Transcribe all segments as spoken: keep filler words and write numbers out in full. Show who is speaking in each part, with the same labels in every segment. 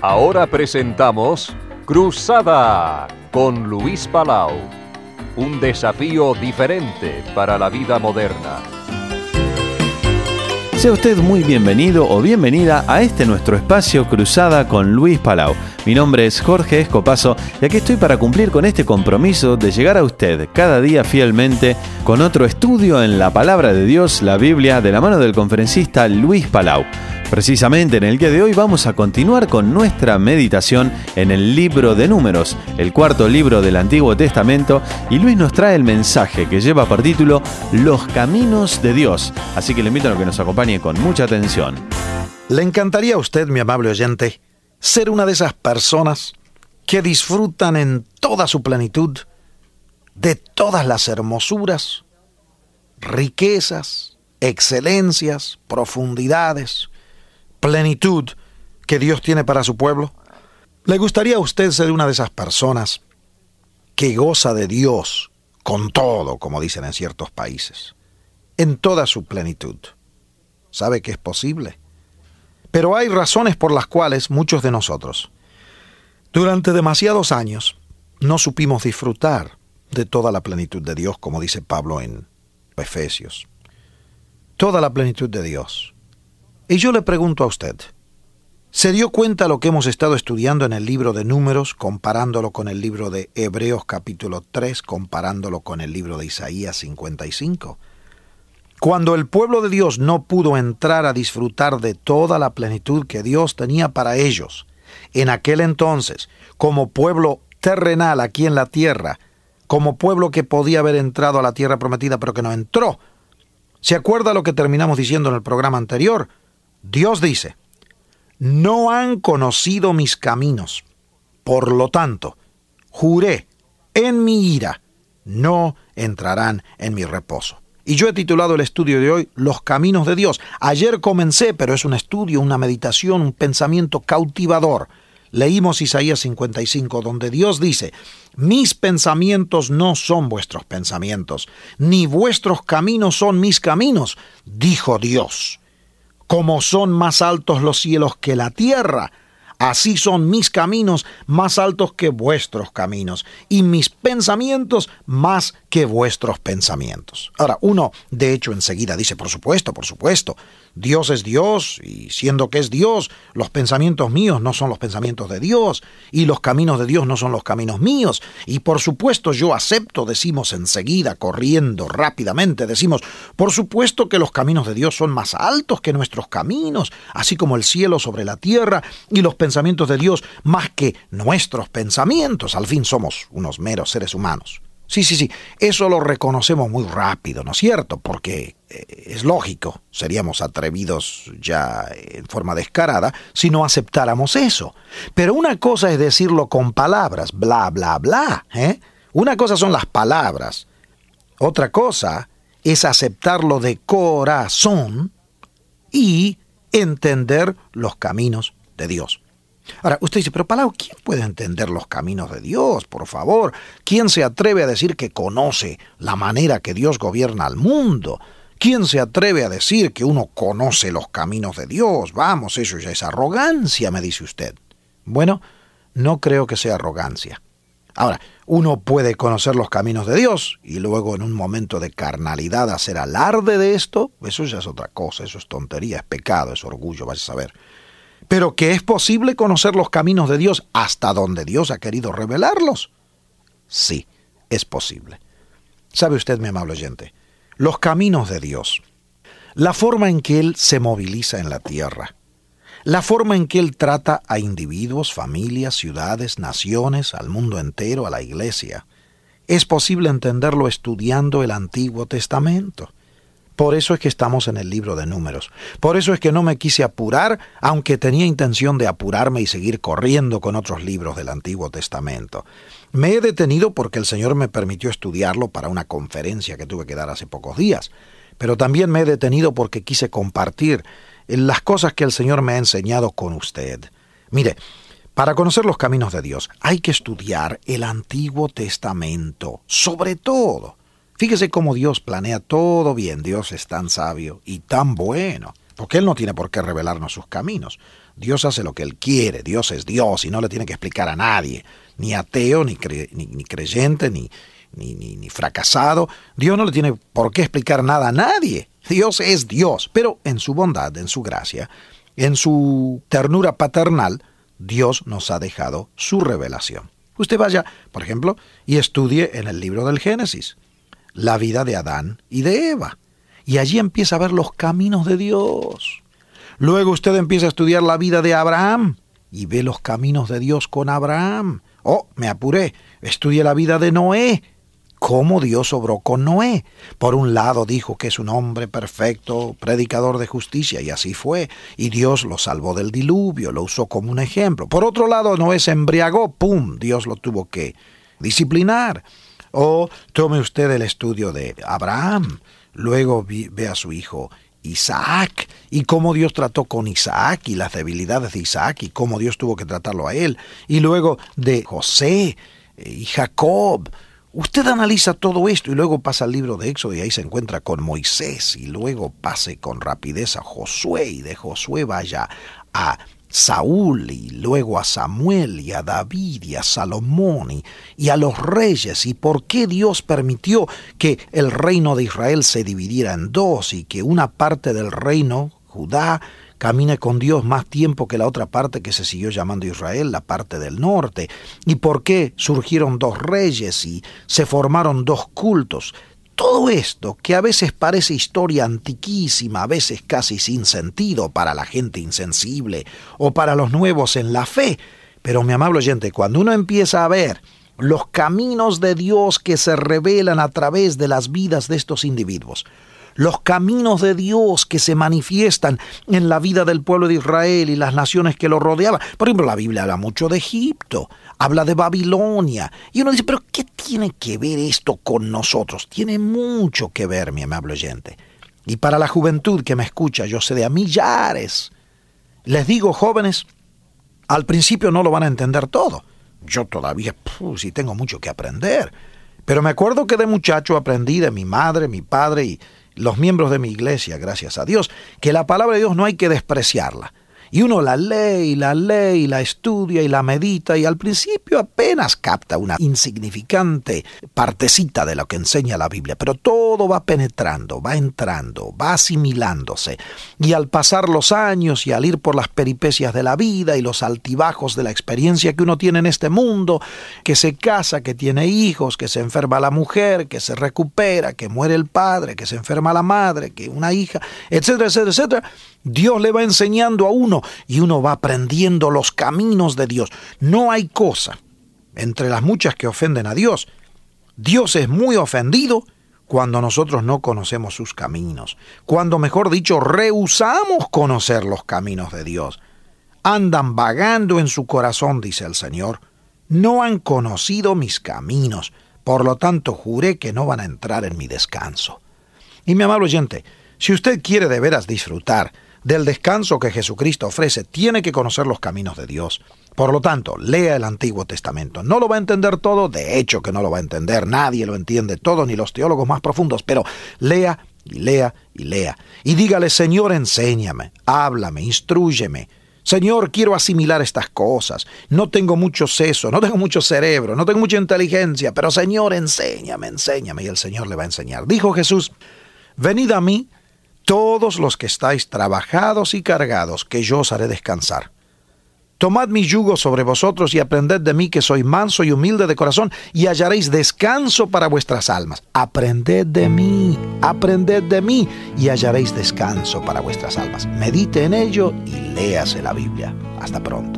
Speaker 1: Ahora presentamos Cruzada con Luis Palau. Un desafío diferente para la vida moderna.
Speaker 2: Sea usted muy bienvenido o bienvenida a este nuestro espacio Cruzada con Luis Palau. Mi nombre es Jorge Escopazo y aquí estoy para cumplir con este compromiso de llegar a usted cada día fielmente con otro estudio en la Palabra de Dios, la Biblia, de la mano del conferencista Luis Palau. Precisamente en el día de hoy vamos a continuar con nuestra meditación en el libro de Números, el cuarto libro del Antiguo Testamento, y Luis nos trae el mensaje que lleva por título Los Caminos de Dios. Así que le invito a que nos acompañe con mucha atención.
Speaker 3: ¿Le encantaría a usted, mi amable oyente, ser una de esas personas que disfrutan en toda su plenitud de todas las hermosuras, riquezas, excelencias, profundidades, plenitud que Dios tiene para su pueblo? ¿Le gustaría a usted ser una de esas personas que goza de Dios con todo, como dicen en ciertos países, en toda su plenitud? ¿Sabe que es posible? Pero hay razones por las cuales muchos de nosotros, durante demasiados años, no supimos disfrutar de toda la plenitud de Dios, como dice Pablo en Efesios. Toda la plenitud de Dios. Y yo le pregunto a usted, ¿se dio cuenta lo que hemos estado estudiando en el libro de Números, comparándolo con el libro de Hebreos capítulo tres, comparándolo con el libro de Isaías cincuenta y cinco? Cuando el pueblo de Dios no pudo entrar a disfrutar de toda la plenitud que Dios tenía para ellos, en aquel entonces, como pueblo terrenal aquí en la tierra, como pueblo que podía haber entrado a la tierra prometida pero que no entró, ¿se acuerda lo que terminamos diciendo en el programa anterior? Dios dice, no han conocido mis caminos, por lo tanto, juré en mi ira, no entrarán en mi reposo. Y yo he titulado el estudio de hoy, Los Caminos de Dios. Ayer comencé, pero es un estudio, una meditación, un pensamiento cautivador. Leímos Isaías cincuenta y cinco, donde Dios dice, mis pensamientos no son vuestros pensamientos, ni vuestros caminos son mis caminos, dijo Dios. Como son más altos los cielos que la tierra, así son mis caminos más altos que vuestros caminos, y mis pensamientos más que vuestros pensamientos. Ahora, uno, de hecho, enseguida dice, por supuesto, por supuesto, Dios es Dios, y siendo que es Dios, los pensamientos míos no son los pensamientos de Dios, y los caminos de Dios no son los caminos míos, y por supuesto yo acepto, decimos enseguida, corriendo rápidamente, decimos, por supuesto que los caminos de Dios son más altos que nuestros caminos, así como el cielo sobre la tierra, y los pensamientos de Dios más que nuestros pensamientos, al fin somos unos meros seres humanos. Sí, sí, sí, eso lo reconocemos muy rápido, ¿no es cierto? Porque eh, es lógico, seríamos atrevidos ya en forma descarada si no aceptáramos eso. Pero una cosa es decirlo con palabras, bla, bla, bla, ¿eh? Una cosa son las palabras, otra cosa es aceptarlo de corazón y entender los caminos de Dios. Ahora, usted dice, pero Palau, ¿quién puede entender los caminos de Dios? Por favor, ¿quién se atreve a decir que conoce la manera que Dios gobierna al mundo? ¿Quién se atreve a decir que uno conoce los caminos de Dios? Vamos, eso ya es arrogancia, me dice usted. Bueno, no creo que sea arrogancia. Ahora, uno puede conocer los caminos de Dios y luego en un momento de carnalidad hacer alarde de esto, eso ya es otra cosa, eso es tontería, es pecado, es orgullo, vas a saber. Pero que es posible conocer los caminos de Dios hasta donde Dios ha querido revelarlos. Sí, es posible. ¿Sabe usted, mi amable oyente? Los caminos de Dios, la forma en que Él se moviliza en la tierra, la forma en que Él trata a individuos, familias, ciudades, naciones, al mundo entero, a la iglesia, es posible entenderlo estudiando el Antiguo Testamento. Por eso es que estamos en el libro de Números. Por eso es que no me quise apurar, aunque tenía intención de apurarme y seguir corriendo con otros libros del Antiguo Testamento. Me he detenido porque el Señor me permitió estudiarlo para una conferencia que tuve que dar hace pocos días. Pero también me he detenido porque quise compartir las cosas que el Señor me ha enseñado con usted. Mire, para conocer los caminos de Dios hay que estudiar el Antiguo Testamento, sobre todo. Fíjese cómo Dios planea todo bien. Dios es tan sabio y tan bueno. porque Él no tiene por qué revelarnos sus caminos. Dios hace lo que Él quiere, Dios es Dios y no le tiene que explicar a nadie, ni ateo, ni, cre, ni, ni creyente, ni, ni, ni, ni fracasado. Dios no le tiene por qué explicar nada a nadie. Dios es Dios, pero en su bondad, en su gracia, en su ternura paternal, Dios nos ha dejado su revelación. Usted vaya, por ejemplo, y estudie en el libro del Génesis la vida de Adán y de Eva, y allí empieza a ver los caminos de Dios. Luego usted empieza a estudiar la vida de Abraham y ve los caminos de Dios con Abraham. Oh, me apuré, estudie la vida de Noé, cómo Dios obró con Noé. Por un lado dijo que es un hombre perfecto, predicador de justicia, y así fue, y Dios lo salvó del diluvio, lo usó como un ejemplo. Por otro lado, Noé se embriagó, ¡pum!, Dios lo tuvo que disciplinar. O tome usted el estudio de Abraham, luego vi, ve a su hijo Isaac, y cómo Dios trató con Isaac y las debilidades de Isaac y cómo Dios tuvo que tratarlo a él, y luego de José y Jacob. Usted analiza todo esto y luego pasa al libro de Éxodo y ahí se encuentra con Moisés, y luego pase con rapidez a Josué, y de Josué vaya a Saúl, y luego a Samuel, y a David, y a Salomón, y, y a los reyes, y por qué Dios permitió que el reino de Israel se dividiera en dos, y que una parte del reino, Judá, camine con Dios más tiempo que la otra parte que se siguió llamando Israel, la parte del norte, y por qué surgieron dos reyes y se formaron dos cultos. Todo esto, que a veces parece historia antiquísima, a veces casi sin sentido para la gente insensible o para los nuevos en la fe, pero mi amable oyente, cuando uno empieza a ver los caminos de Dios que se revelan a través de las vidas de estos individuos, los caminos de Dios que se manifiestan en la vida del pueblo de Israel y las naciones que lo rodeaban. Por ejemplo, la Biblia habla mucho de Egipto, habla de Babilonia, y uno dice, pero ¿qué tiene que ver esto con nosotros? Tiene mucho que ver, mi amable oyente. Y para la juventud que me escucha, yo sé de a millares, les digo, jóvenes, al principio no lo van a entender todo. Yo todavía, puf, sí tengo mucho que aprender. Pero me acuerdo que de muchacho aprendí de mi madre, mi padre y los miembros de mi iglesia, gracias a Dios, que la palabra de Dios no hay que despreciarla. Y uno la lee y la lee y la estudia y la medita y al principio apenas capta una insignificante partecita de lo que enseña la Biblia, pero todo va penetrando, va entrando, va asimilándose. Y al pasar los años y al ir por las peripecias de la vida y los altibajos de la experiencia que uno tiene en este mundo, que se casa, que tiene hijos, que se enferma la mujer, que se recupera, que muere el padre, que se enferma la madre, que una hija, etcétera, etcétera, etcétera, Dios le va enseñando a uno y uno va aprendiendo los caminos de Dios. No hay cosa entre las muchas que ofenden a Dios. Dios es muy ofendido cuando nosotros no conocemos sus caminos, cuando, mejor dicho, rehusamos conocer los caminos de Dios. Andan vagando en su corazón, dice el Señor. No han conocido mis caminos, por lo tanto juré que no van a entrar en mi descanso. Y mi amable oyente, si usted quiere de veras disfrutar del descanso que Jesucristo ofrece, tiene que conocer los caminos de Dios. Por lo tanto, lea el Antiguo Testamento. No lo va a entender todo, de hecho que no lo va a entender, nadie lo entiende todo, ni los teólogos más profundos, pero lea y lea y lea. Y dígale, Señor, enséñame, háblame, instrúyeme. Señor, quiero asimilar estas cosas. No tengo mucho seso, no tengo mucho cerebro, no tengo mucha inteligencia, pero Señor, enséñame, enséñame. Y el Señor le va a enseñar. Dijo Jesús, venid a mí, todos los que estáis trabajados y cargados, que yo os haré descansar. Tomad mi yugo sobre vosotros y aprended de mí, que soy manso y humilde de corazón, y hallaréis descanso para vuestras almas. Aprended de mí, aprended de mí, y hallaréis descanso para vuestras almas. Medite en ello y léase la Biblia. Hasta pronto.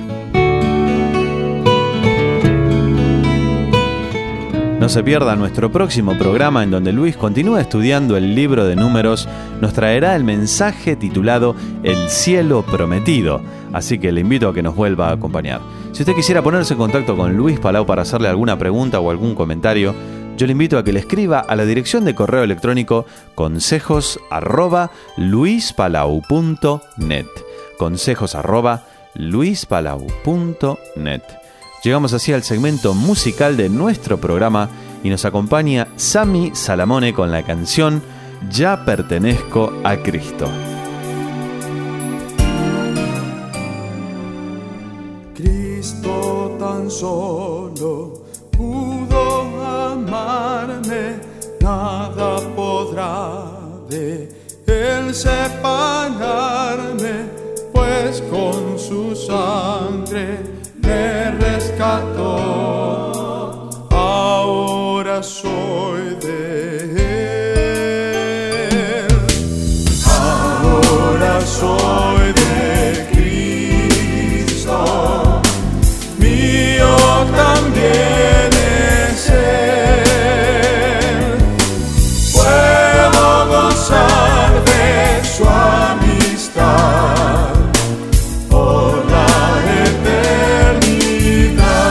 Speaker 2: No se pierda nuestro próximo programa, en donde Luis continúa estudiando el libro de Números. Nos traerá el mensaje titulado El cielo prometido, así que le invito a que nos vuelva a acompañar. Si usted quisiera ponerse en contacto con Luis Palau para hacerle alguna pregunta o algún comentario, yo le invito a que le escriba a la dirección de correo electrónico consejos arroba luispalau punto net, consejos arroba luispalau punto net. Llegamos así al segmento musical de nuestro programa y nos acompaña Sammy Salamone con la canción Ya pertenezco a Cristo.
Speaker 4: solo pudo amarme, nada podrá de él separarme, pues con su sangre me rescató. Ahora soy de él, ahora soy de Cristo, mío también es él. Puedo gozar de su amistad por la eternidad.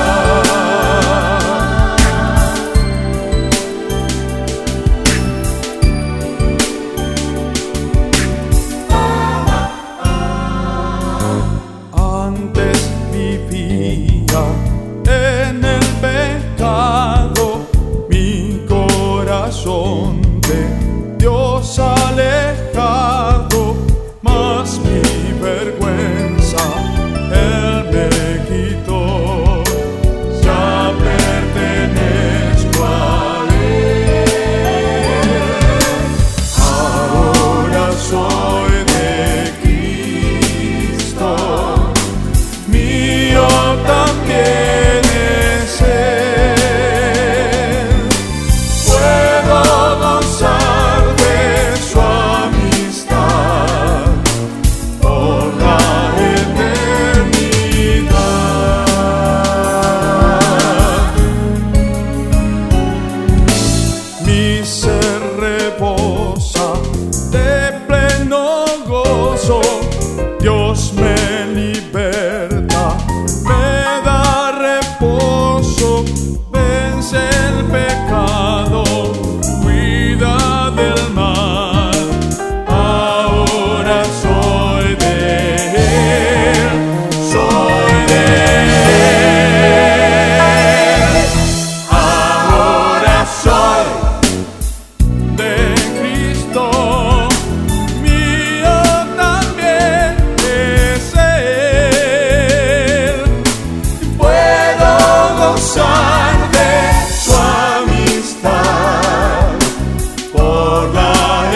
Speaker 4: Antes vivía en el pecado, mi corazón de Dios alejado, mas mi vergüenza Él me quitó. Ya pertenezco a Él, ahora soy de Cristo, mío también es Él. Puedo gozar de su amistad por la eternidad. Mi ser rebosa de pleno gozo, Dios me liberta, me da reposo, vence el pecado, cuida del mal. Ahora soy de él, soy de él. Ahora soy de Cristo, mío también es él. Puedo gozar de su amistad por la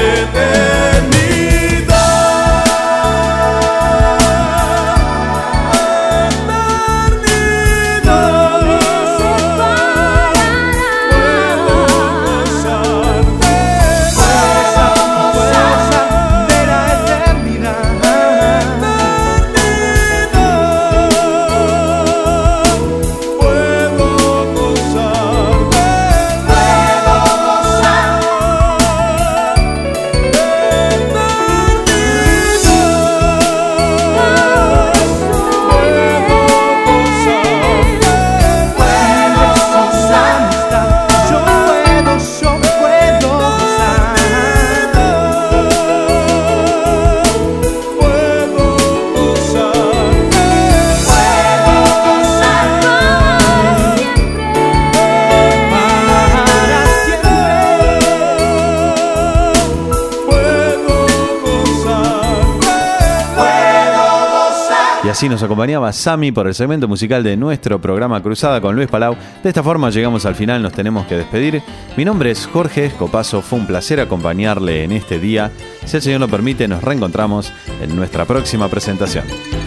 Speaker 2: Así nos acompañaba Sammy por el segmento musical de nuestro programa Cruzada con Luis Palau. De esta forma llegamos al final, nos tenemos que despedir. Mi nombre es Jorge Escopazo, fue un placer acompañarle en este día. Si el Señor lo permite, nos reencontramos en nuestra próxima presentación.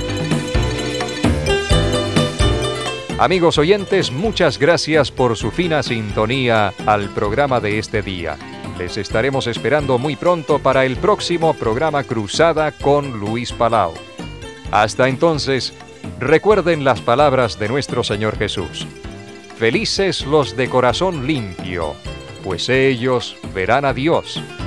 Speaker 1: Amigos oyentes, muchas gracias por su fina sintonía al programa de este día. Les estaremos esperando muy pronto para el próximo programa Cruzada con Luis Palau. Hasta entonces, recuerden las palabras de nuestro Señor Jesús. Felices los de corazón limpio, pues ellos verán a Dios.